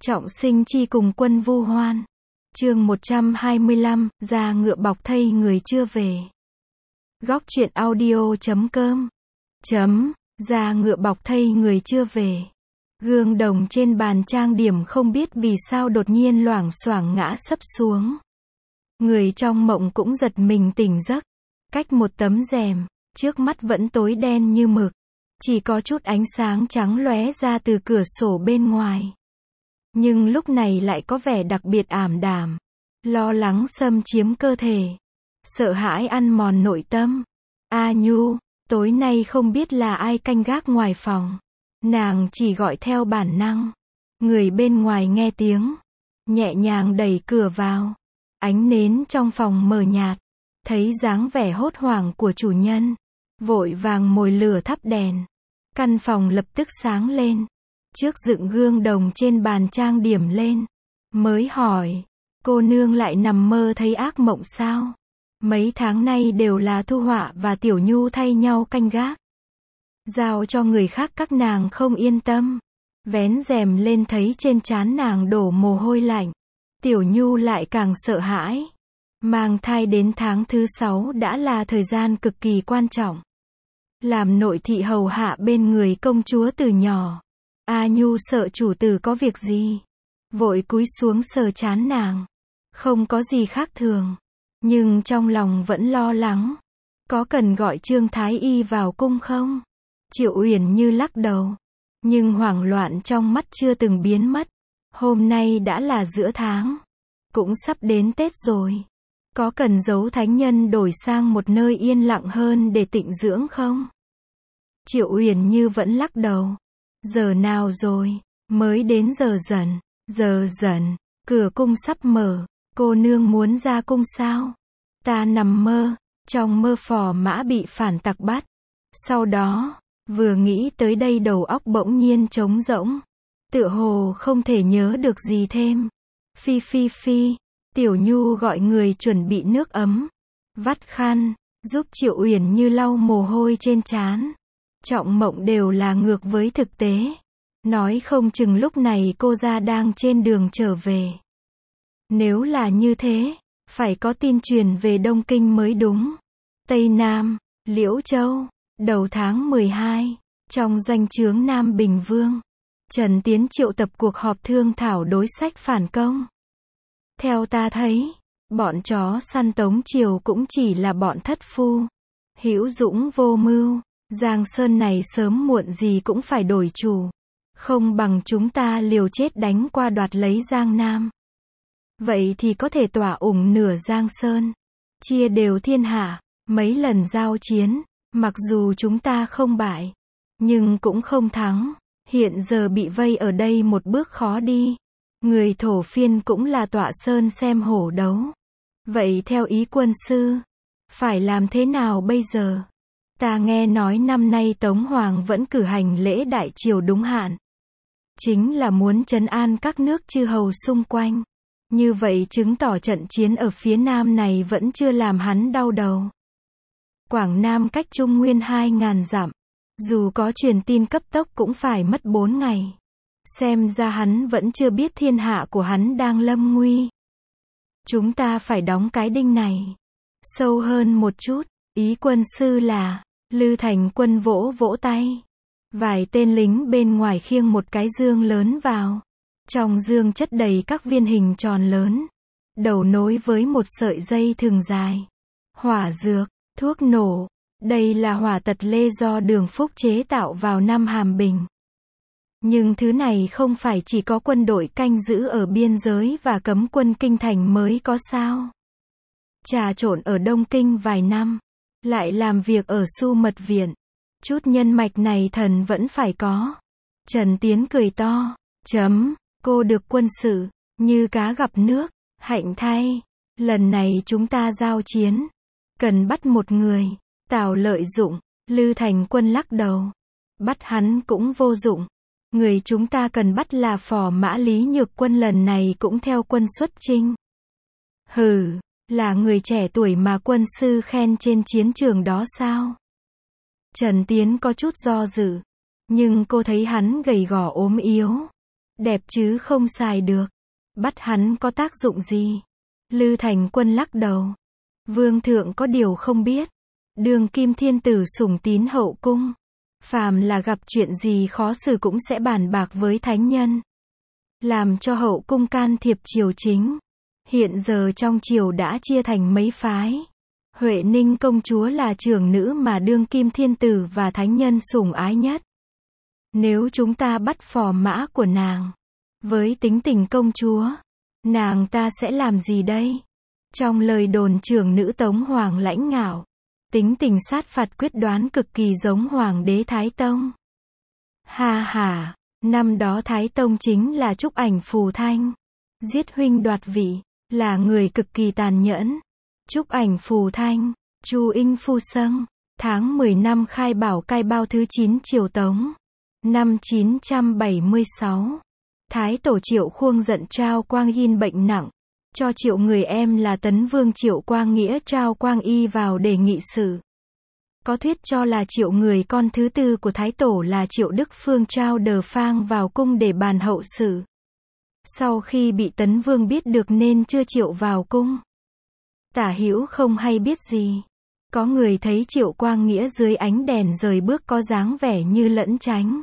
Trọng Sinh chi cùng quân vu hoan. Chương 125, ra ngựa bọc thây người chưa về. Góc truyện audio.com. Ra ngựa bọc thây người chưa về. Gương đồng trên bàn trang điểm không biết vì sao đột nhiên loảng xoảng ngã sấp xuống. Người trong mộng cũng giật mình tỉnh giấc. Cách một tấm rèm, trước mắt vẫn tối đen như mực. Chỉ có chút ánh sáng trắng lóe ra từ cửa sổ bên ngoài. Nhưng lúc này lại có vẻ đặc biệt ảm đạm. Lo lắng xâm chiếm cơ thể. Sợ hãi ăn mòn nội tâm. A Nhu, tối nay không biết là ai canh gác ngoài phòng. Nàng chỉ gọi theo bản năng. Người bên ngoài nghe tiếng. Nhẹ nhàng đẩy cửa vào. Ánh nến trong phòng mờ nhạt. Thấy dáng vẻ hốt hoảng của chủ nhân. Vội vàng mồi lửa thắp đèn. Căn phòng lập tức sáng lên. Trước dựng gương đồng trên bàn trang điểm lên. Mới hỏi. Cô nương lại nằm mơ thấy ác mộng sao? Mấy tháng nay đều là Thu Họa và Tiểu Nhu thay nhau canh gác. Giao cho người khác các nàng không yên tâm. Vén rèm lên thấy trên trán nàng đổ mồ hôi lạnh. Tiểu Nhu lại càng sợ hãi. Mang thai đến tháng thứ 6 đã là thời gian cực kỳ quan trọng. Làm nội thị hầu hạ bên người công chúa từ nhỏ. A Nhu sợ chủ tử có việc gì. Vội cúi xuống sờ trán nàng. Không có gì khác thường. Nhưng trong lòng vẫn lo lắng. Có cần gọi Trương Thái Y vào cung không? Triệu Uyển Như lắc đầu. Nhưng hoảng loạn trong mắt chưa từng biến mất. Hôm nay đã là giữa tháng. Cũng sắp đến Tết rồi. Có cần giấu thánh nhân đổi sang một nơi yên lặng hơn để tịnh dưỡng không? Triệu Uyển Như vẫn lắc đầu. Giờ nào rồi? Mới đến giờ dần. Giờ dần. Cửa cung sắp mở. Cô nương muốn ra cung sao? Ta nằm mơ. Trong mơ Phò Mã bị phản tặc bắt. Sau đó, vừa nghĩ tới đây đầu óc bỗng nhiên trống rỗng. Tựa hồ không thể nhớ được gì thêm. Phi phi phi. Tiểu Nhu gọi người chuẩn bị nước ấm. Vắt khăn. Giúp Triệu Uyển Như lau mồ hôi trên trán. Trọng mộng đều là ngược với thực tế. Nói không chừng lúc này cô ra đang trên đường trở về. Nếu là như thế, phải có tin truyền về Đông Kinh mới đúng. Tây Nam, Liễu Châu, đầu tháng 12, trong doanh trướng Nam Bình Vương, Trần Tiến triệu tập cuộc họp thương thảo đối sách phản công. Theo ta thấy, bọn chó săn Tống Triều cũng chỉ là bọn thất phu, hữu dũng vô mưu. Giang Sơn này sớm muộn gì cũng phải đổi chủ. Không bằng chúng ta liều chết đánh qua đoạt lấy Giang Nam. Vậy thì có thể tỏa ủng nửa Giang Sơn. Chia đều thiên hạ. Mấy lần giao chiến, mặc dù chúng ta không bại, nhưng cũng không thắng. Hiện giờ bị vây ở đây một bước khó đi. Người thổ phiên cũng là tọa sơn xem hổ đấu. Vậy theo ý quân sư, phải làm thế nào bây giờ? Ta nghe nói năm nay Tống Hoàng vẫn cử hành lễ đại triều đúng hạn. Chính là muốn trấn an các nước chư hầu xung quanh. Như vậy chứng tỏ trận chiến ở phía Nam này vẫn chưa làm hắn đau đầu. Quảng Nam cách Trung Nguyên 2.000 dặm. Dù có truyền tin cấp tốc cũng phải mất 4 ngày. Xem ra hắn vẫn chưa biết thiên hạ của hắn đang lâm nguy. Chúng ta phải đóng cái đinh này sâu hơn một chút. Ý quân sư là, Lư Thành Quân vỗ vỗ tay. Vài tên lính bên ngoài khiêng một cái dương lớn vào. Trong dương chất đầy các viên hình tròn lớn. Đầu nối với một sợi dây thừng dài. Hỏa dược, thuốc nổ. Đây là hỏa tật lê do Đường Phúc chế tạo vào năm Hàm Bình. Nhưng thứ này không phải chỉ có quân đội canh giữ ở biên giới và cấm quân kinh thành mới có sao. Trà trộn ở Đông Kinh vài năm. Lại làm việc ở Su Mật Viện. Chút nhân mạch này thần vẫn phải có. Trần Tiến cười to. Cô được quân sự, như cá gặp nước, hạnh thay. Lần này chúng ta giao chiến. Cần bắt một người. Tào lợi dụng. Lư Thành Quân lắc đầu. Bắt hắn cũng vô dụng. Người chúng ta cần bắt là Phò Mã Lý Nhược Quân, lần này cũng theo quân xuất chinh. Hừ, là người trẻ tuổi mà quân sư khen trên chiến trường đó sao? Trần Tiến có chút do dự. Nhưng cô thấy hắn gầy gò ốm yếu. đẹp chứ không xài được. Bắt hắn có tác dụng gì? Lư Thành Quân lắc đầu. Vương thượng có điều không biết. Đường kim thiên tử sủng tín hậu cung. Phàm là gặp chuyện gì khó xử cũng sẽ bàn bạc với thánh nhân. Làm cho hậu cung can thiệp triều chính. Hiện giờ trong triều đã chia thành mấy phái. Huệ Ninh công chúa là trưởng nữ mà đương kim thiên tử và thánh nhân sủng ái nhất. Nếu chúng ta bắt phò mã của nàng, với tính tình công chúa, nàng ta sẽ làm gì đây? Trong lời đồn trưởng nữ Tống Hoàng lãnh ngạo, tính tình sát phạt quyết đoán cực kỳ giống Hoàng đế Thái Tông. Ha ha, năm đó Thái Tông chính là Trúc Ảnh Phù Thanh. Giết huynh đoạt vị, là người cực kỳ tàn nhẫn. Trúc Ảnh Phù Thanh, Chu Inh Phu Sâng, tháng 10 năm Khai Bảo Cai Bao thứ 9 triều Tống. Năm 976, Thái Tổ Triệu Khuông giận Trao Quang Yin bệnh nặng, cho Triệu người em là Tấn Vương Triệu Quang Nghĩa Trao Quang Y vào để nghị sự. Có thuyết cho là Triệu người con thứ tư của Thái Tổ là Triệu Đức Phương Trao Đờ Phang vào cung để bàn hậu sự. Sau khi bị Tấn Vương biết được nên chưa triệu vào cung. Tả Hữu không hay biết gì. Có người thấy Triệu Quang Nghĩa dưới ánh đèn rời bước có dáng vẻ như lẫn tránh.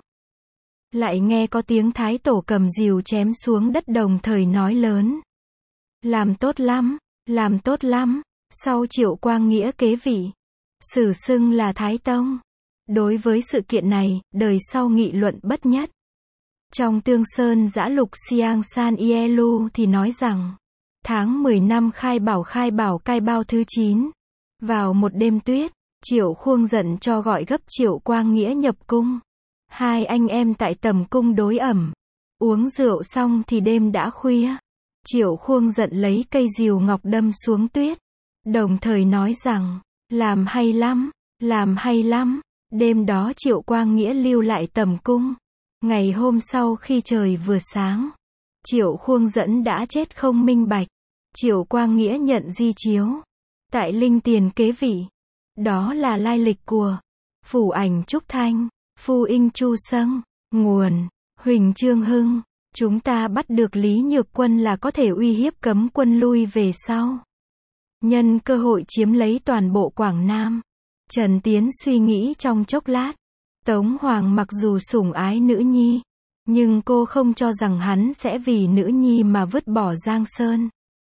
Lại nghe có tiếng Thái Tổ cầm rìu chém xuống đất đồng thời nói lớn. Làm tốt lắm, làm tốt lắm. Sau Triệu Quang Nghĩa kế vị, sử xưng là Thái Tông. Đối với sự kiện này, đời sau nghị luận bất nhất. Trong Tương Sơn Giã Lục Siang San Ielu thì nói rằng, tháng 10 năm Khai Bảo Cai Bao thứ 9, vào một đêm tuyết, Triệu Khuông giận cho gọi gấp Triệu Quang Nghĩa nhập cung. Hai anh em tại tầm cung đối ẩm. Uống rượu xong thì đêm đã khuya. Triệu Khuông giận lấy cây rìu ngọc đâm xuống tuyết. Đồng thời nói rằng, làm hay lắm, làm hay lắm. Đêm đó Triệu Quang Nghĩa lưu lại tầm cung. Ngày hôm sau khi trời vừa sáng, Triệu Khuông dẫn đã chết không minh bạch. Triệu Quang Nghĩa nhận di chiếu. Tại Linh Tiền kế vị. Đó là lai lịch của Phủ Ảnh Trúc Thanh, Phu Inh Chu Sâng. Nguồn Huỳnh Trương Hưng. Chúng ta bắt được Lý Nhược Quân là có thể uy hiếp cấm quân lui về sau. Nhân cơ hội chiếm lấy toàn bộ Quảng Nam. Trần Tiến suy nghĩ trong chốc lát. Tống Hoàng mặc dù sủng ái nữ nhi, nhưng cô không cho rằng hắn sẽ vì nữ nhi mà vứt bỏ Giang Sơn.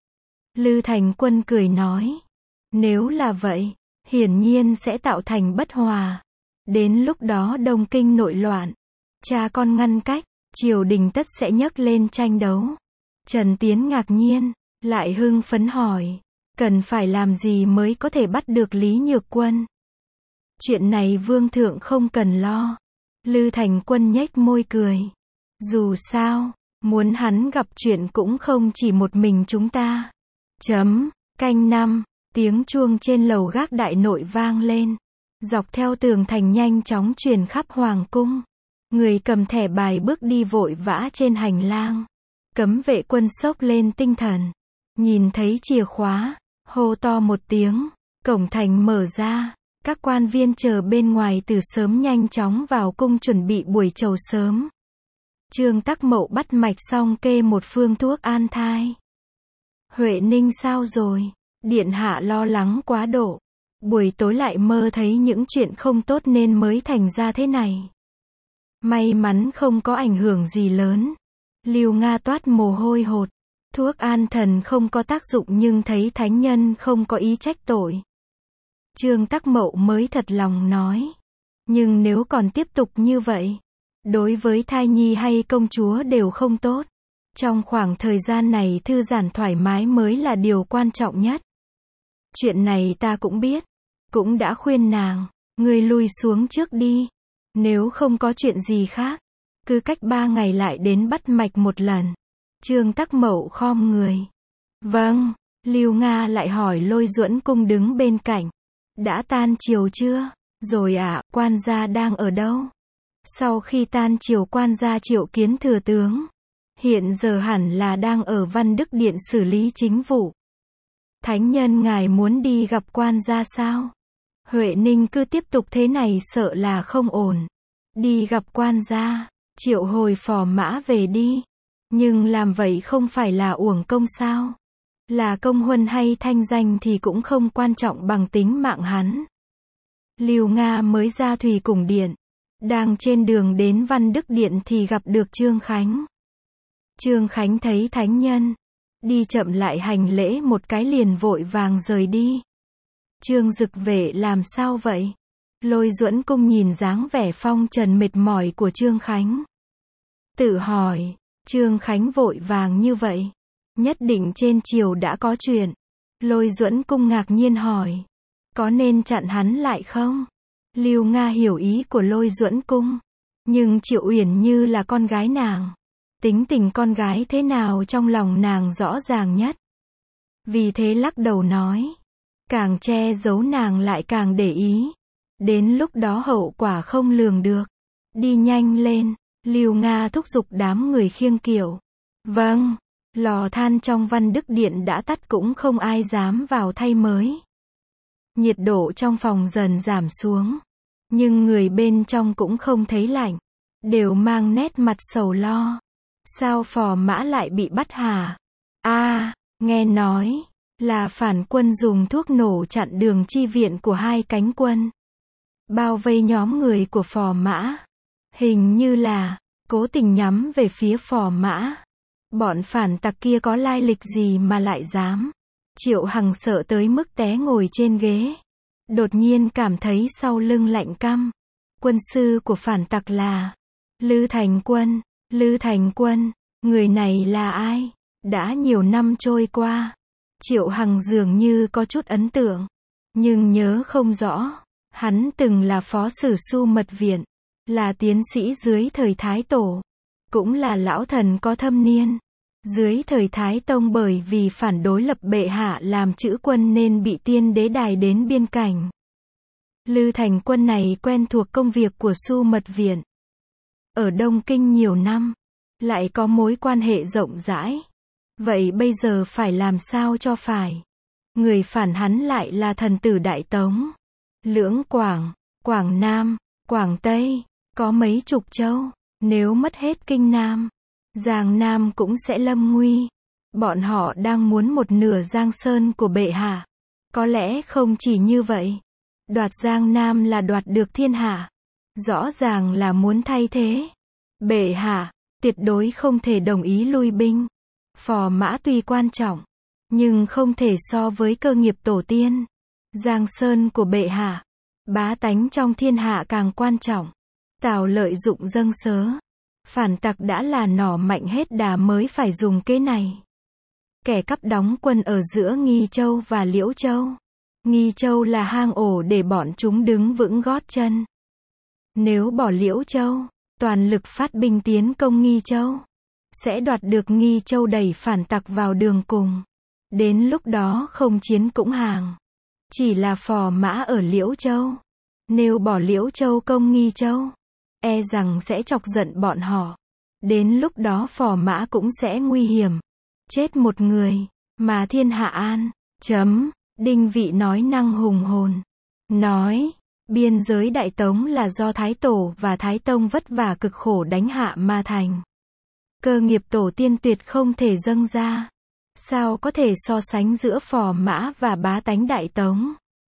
Lư Thành Quân cười nói. Nếu là vậy, hiển nhiên sẽ tạo thành bất hòa. Đến lúc đó Đông Kinh nội loạn, cha con ngăn cách, triều đình tất sẽ nhấc lên tranh đấu. Trần Tiến ngạc nhiên, lại hưng phấn hỏi, cần phải làm gì mới có thể bắt được Lý Nhược Quân? Chuyện này vương thượng không cần lo. Lư Thành Quân nhếch môi cười. Dù sao, muốn hắn gặp chuyện cũng không chỉ một mình chúng ta. Canh 5, tiếng chuông trên lầu gác đại nội vang lên. Dọc theo tường thành nhanh chóng truyền khắp hoàng cung. Người cầm thẻ bài bước đi vội vã trên hành lang. Cấm vệ quân sốc lên tinh thần. Nhìn thấy chìa khóa, hô to một tiếng, cổng thành mở ra. Các quan viên chờ bên ngoài từ sớm nhanh chóng vào cung chuẩn bị buổi chầu sớm. Trương Tắc Mậu bắt mạch xong kê một phương thuốc an thai. Huệ Ninh sao rồi? Điện hạ lo lắng quá độ. Buổi tối lại mơ thấy những chuyện không tốt nên mới thành ra thế này. May mắn không có ảnh hưởng gì lớn. Lưu Nga toát mồ hôi hột. Thuốc an thần không có tác dụng nhưng thấy thánh nhân không có ý trách tội. Trương Tắc Mậu mới thật lòng nói. Nhưng nếu còn tiếp tục như vậy, đối với thai nhi hay công chúa đều không tốt. Trong khoảng thời gian này thư giãn thoải mái mới là điều quan trọng nhất. Chuyện này ta cũng biết. Cũng đã khuyên nàng, ngươi lui xuống trước đi. Nếu không có chuyện gì khác, cứ cách 3 ngày lại đến bắt mạch một lần. Trương Tắc Mậu khom người. Vâng, Lưu Nga lại hỏi Lôi Duẫn Cung đứng bên cạnh. Đã tan chiều chưa? Rồi ạ, quan gia đang ở đâu? Sau khi tan chiều quan gia triệu kiến thừa tướng. Hiện giờ hẳn là đang ở Văn Đức Điện xử lý chính vụ. Thánh nhân ngài muốn đi gặp quan gia sao? Huệ Ninh cứ tiếp tục thế này sợ là không ổn. Đi gặp quan gia, triệu hồi phò mã về đi. Nhưng làm vậy không phải là uổng công sao? Là công huân hay thanh danh thì cũng không quan trọng bằng tính mạng hắn. Lưu Nga mới ra Thủy Cung Điện. Đang trên đường đến Văn Đức Điện thì gặp được Trương Khánh. Trương Khánh thấy thánh nhân. Đi chậm lại hành lễ một cái liền vội vàng rời đi. Trương Dực Vệ làm sao vậy? Lôi Duẫn Cung nhìn dáng vẻ phong trần mệt mỏi của Trương Khánh. Tự hỏi, Trương Khánh vội vàng như vậy. Nhất định trên triều đã có chuyện. Lôi Duẫn Cung ngạc nhiên hỏi. Có nên chặn hắn lại không? Lưu Nga hiểu ý của Lôi Duẫn Cung. Nhưng Triệu Uyển Như là con gái nàng. Tính tình con gái thế nào trong lòng nàng rõ ràng nhất. Vì thế lắc đầu nói. Càng che giấu nàng lại càng để ý. Đến lúc đó hậu quả không lường được. Đi nhanh lên. Lưu Nga thúc giục đám người khiêng kiệu. Vâng. Lò than trong Văn Đức Điện đã tắt cũng không ai dám vào thay mới. Nhiệt độ trong phòng dần giảm xuống. Nhưng người bên trong cũng không thấy lạnh. Đều mang nét mặt sầu lo. Sao Phò Mã lại bị bắt hả? Nghe nói là phản quân dùng thuốc nổ chặn đường chi viện của hai cánh quân. Bao vây nhóm người của Phò Mã. Hình như là cố tình nhắm về phía Phò Mã. Bọn phản tặc kia có lai lịch gì mà lại dám? Triệu Hằng sợ tới mức té ngồi trên ghế. Đột nhiên cảm thấy sau lưng lạnh căm. Quân sư của phản tặc là Lư Thành Quân. Lư Thành Quân, người này là ai? Đã nhiều năm trôi qua. Triệu Hằng dường như có chút ấn tượng. Nhưng nhớ không rõ. Hắn từng là phó sử Su Mật Viện. Là tiến sĩ dưới thời Thái Tổ. Cũng là lão thần có thâm niên. Dưới thời Thái Tông bởi vì phản đối lập bệ hạ làm chữ quân nên bị tiên đế đày đến biên cảnh. Lư Thành Quân này quen thuộc công việc của Su Mật Viện. Ở Đông Kinh nhiều năm. Lại có mối quan hệ rộng rãi. Vậy bây giờ phải làm sao cho phải? Người phản hắn lại là thần tử Đại Tống. Lưỡng Quảng, Quảng Nam, Quảng Tây. Có mấy chục châu. Nếu mất hết Kinh Nam, Giang Nam cũng sẽ lâm nguy. Bọn họ đang muốn một nửa Giang Sơn của bệ hạ. Có lẽ không chỉ như vậy. Đoạt Giang Nam là đoạt được thiên hạ. Rõ ràng là muốn thay thế. Bệ hạ, tuyệt đối không thể đồng ý lui binh. Phò Mã tuy quan trọng, nhưng không thể so với cơ nghiệp tổ tiên. Giang Sơn của bệ hạ, bá tánh trong thiên hạ càng quan trọng. Tào lợi dụng dâng sớ. Phản tặc đã là nỏ mạnh hết đà mới phải dùng kế này. Kẻ cắp đóng quân ở giữa Nghi Châu và Liễu Châu. Nghi Châu là hang ổ để bọn chúng đứng vững gót chân. Nếu bỏ Liễu Châu, toàn lực phát binh tiến công Nghi Châu, sẽ đoạt được Nghi Châu đẩy phản tặc vào đường cùng. Đến lúc đó không chiến cũng hàng. Chỉ là Phò Mã ở Liễu Châu. Nếu bỏ Liễu Châu công Nghi Châu, e rằng sẽ chọc giận bọn họ. Đến lúc đó Phò Mã cũng sẽ nguy hiểm. Chết một người, mà thiên hạ an. Đinh Vị nói năng hùng hồn. Nói, biên giới Đại Tống là do Thái Tổ và Thái Tông vất vả cực khổ đánh hạ mà thành. Cơ nghiệp tổ tiên tuyệt không thể dâng ra. Sao có thể so sánh giữa Phò Mã và bá tánh Đại Tống?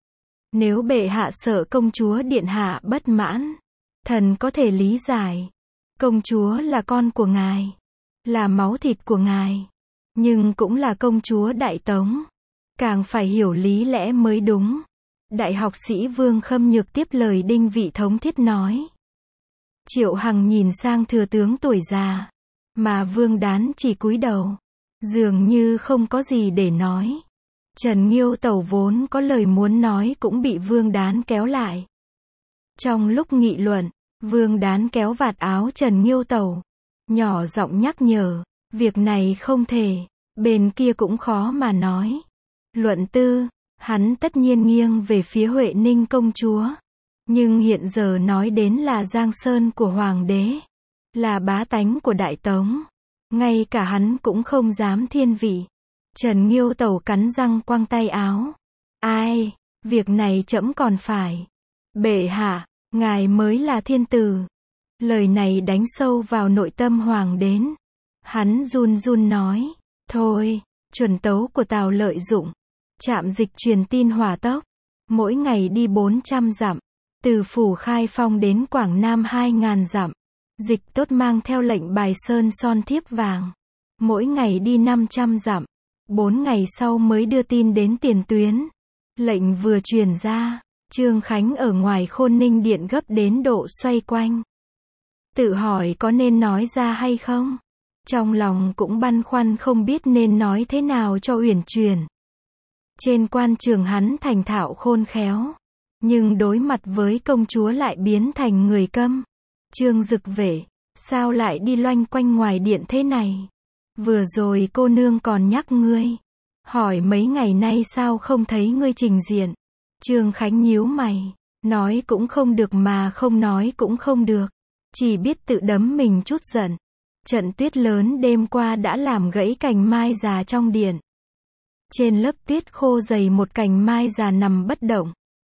Nếu bệ hạ sợ công chúa điện hạ bất mãn, thần có thể lý giải. Công chúa là con của ngài, là máu thịt của ngài, nhưng cũng là công chúa Đại Tống. Càng phải hiểu lý lẽ mới đúng. Đại học sĩ Vương Khâm Nhược tiếp lời Đinh Vị thống thiết nói. Triệu Hằng nhìn sang thừa tướng tuổi già, mà Vương Đán chỉ cúi đầu, dường như không có gì để nói. Trần Nghiêu Tẩu vốn có lời muốn nói cũng bị Vương Đán kéo lại. Trong lúc nghị luận, Vương Đán kéo vạt áo Trần Nghiêu Tẩu, nhỏ giọng nhắc nhở, việc này không thể, bên kia cũng khó mà nói. Luận tư, hắn tất nhiên nghiêng về phía Huệ Ninh công chúa. Nhưng hiện giờ nói đến là Giang Sơn của Hoàng đế, là bá tánh của Đại Tống. Ngay cả hắn cũng không dám thiên vị. Trần Nghiêu Tẩu cắn răng quăng tay áo. Ai, việc này trẫm còn phải. Bệ hạ, ngài mới là thiên tử. Lời này đánh sâu vào nội tâm hoàng đến. Hắn run run nói, thôi, chuẩn tấu của Tào Lợi Dụng. Trạm dịch truyền tin hỏa tốc. Mỗi ngày đi 400 dặm. Từ Phủ Khai Phong đến Quảng Nam 2.000 dặm. Dịch tốt mang theo lệnh bài sơn son thiếp vàng. Mỗi ngày đi 500 dặm. 4 ngày sau mới đưa tin đến tiền tuyến. Lệnh vừa truyền ra, Trương Khánh ở ngoài Khôn Ninh Điện gấp đến độ xoay quanh. Tự hỏi có nên nói ra hay không? Trong lòng cũng băn khoăn không biết nên nói thế nào cho uyển chuyển. Trên quan trường hắn thành thạo khôn khéo, nhưng đối mặt với công chúa lại biến thành người câm. Trương Dực Vệ, sao lại đi loanh quanh ngoài điện thế này? Vừa rồi cô nương còn nhắc ngươi, hỏi mấy ngày nay sao không thấy ngươi trình diện. Trương Khánh nhíu mày, nói cũng không được mà không nói cũng không được, chỉ biết tự đấm mình chút giận. Trận tuyết lớn đêm qua đã làm gãy cành mai già trong điện. Trên lớp tuyết khô dày một cành mai già nằm bất động.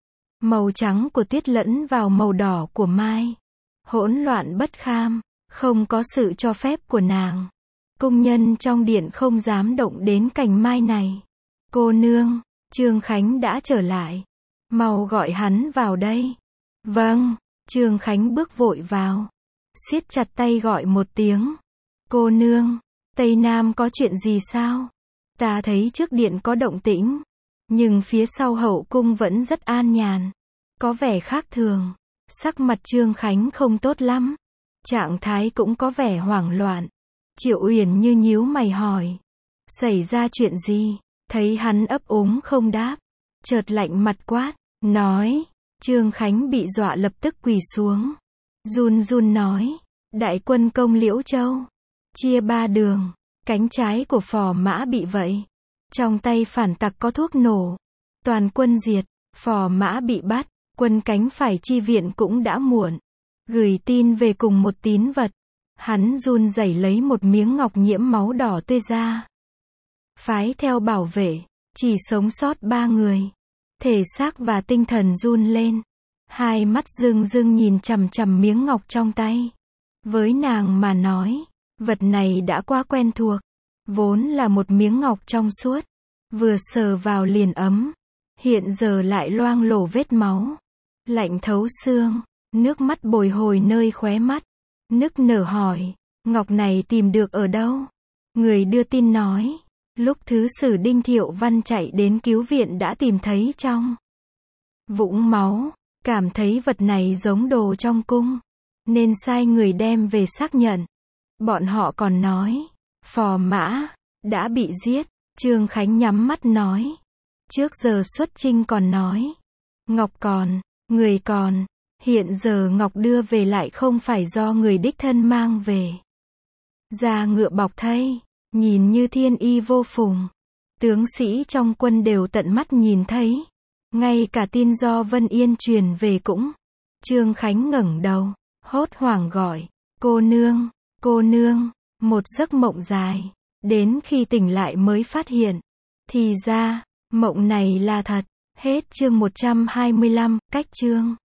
Màu trắng của tuyết lẫn vào màu đỏ của mai. Hỗn loạn bất kham, không có sự cho phép của nàng. Cung nhân trong điện không dám động đến cành mai này. Cô nương, Trương Khánh đã trở lại. Mau gọi hắn vào đây. Vâng, Trương Khánh bước vội vào. Siết chặt tay gọi một tiếng. Cô nương, Tây Nam có chuyện gì sao? Ta thấy trước điện có động tĩnh, nhưng phía sau hậu cung vẫn rất an nhàn. Có vẻ khác thường. Sắc mặt Trương Khánh không tốt lắm. Trạng thái cũng có vẻ hoảng loạn. Triệu Uyển Như nhíu mày hỏi. Xảy ra chuyện gì? Thấy hắn ấp úng không đáp. Chợt lạnh mặt quát, nói. Trương Khánh bị dọa lập tức quỳ xuống. Run run nói. Đại quân công Liễu Châu. Chia 3 đường. Cánh trái của Phò Mã bị vậy. Trong tay phản tặc có thuốc nổ. Toàn quân diệt. Phò Mã bị bắt. Quân cánh phải chi viện cũng đã muộn. Gửi tin về cùng một tín vật. Hắn run rẩy lấy một miếng ngọc nhiễm máu đỏ tươi ra. Phái theo bảo vệ. Chỉ sống sót 3 người. Thể xác và tinh thần run lên. Hai mắt rưng rưng nhìn chằm chằm miếng ngọc trong tay. Với nàng mà nói, vật này đã quá quen thuộc. Vốn là một miếng ngọc trong suốt. Vừa sờ vào liền ấm. Hiện giờ lại loang lổ vết máu. Lạnh thấu xương. Nước mắt bồi hồi nơi khóe mắt. Nức nở hỏi. Ngọc này tìm được ở đâu? Người đưa tin nói. Lúc thứ sử Đinh Thiệu Văn chạy đến cứu viện đã tìm thấy trong vũng máu. Cảm thấy vật này giống đồ trong cung. Nên sai người đem về xác nhận. Bọn họ còn nói. Phò Mã đã bị giết. Trương Khánh nhắm mắt nói. Trước giờ xuất chinh còn nói. Ngọc còn, người còn. Hiện giờ Ngọc đưa về lại không phải do người đích thân mang về. Da ngựa bọc thây. Nhìn như thiên y vô phùng. Tướng sĩ trong quân đều tận mắt nhìn thấy. Ngay cả tin do Vân Yên truyền về cũng. Trương Khánh ngẩng đầu, hốt hoảng gọi. Cô nương, cô nương. Một giấc mộng dài. Đến khi tỉnh lại mới phát hiện. Thì ra, mộng này là thật. Hết chương 125, cách chương.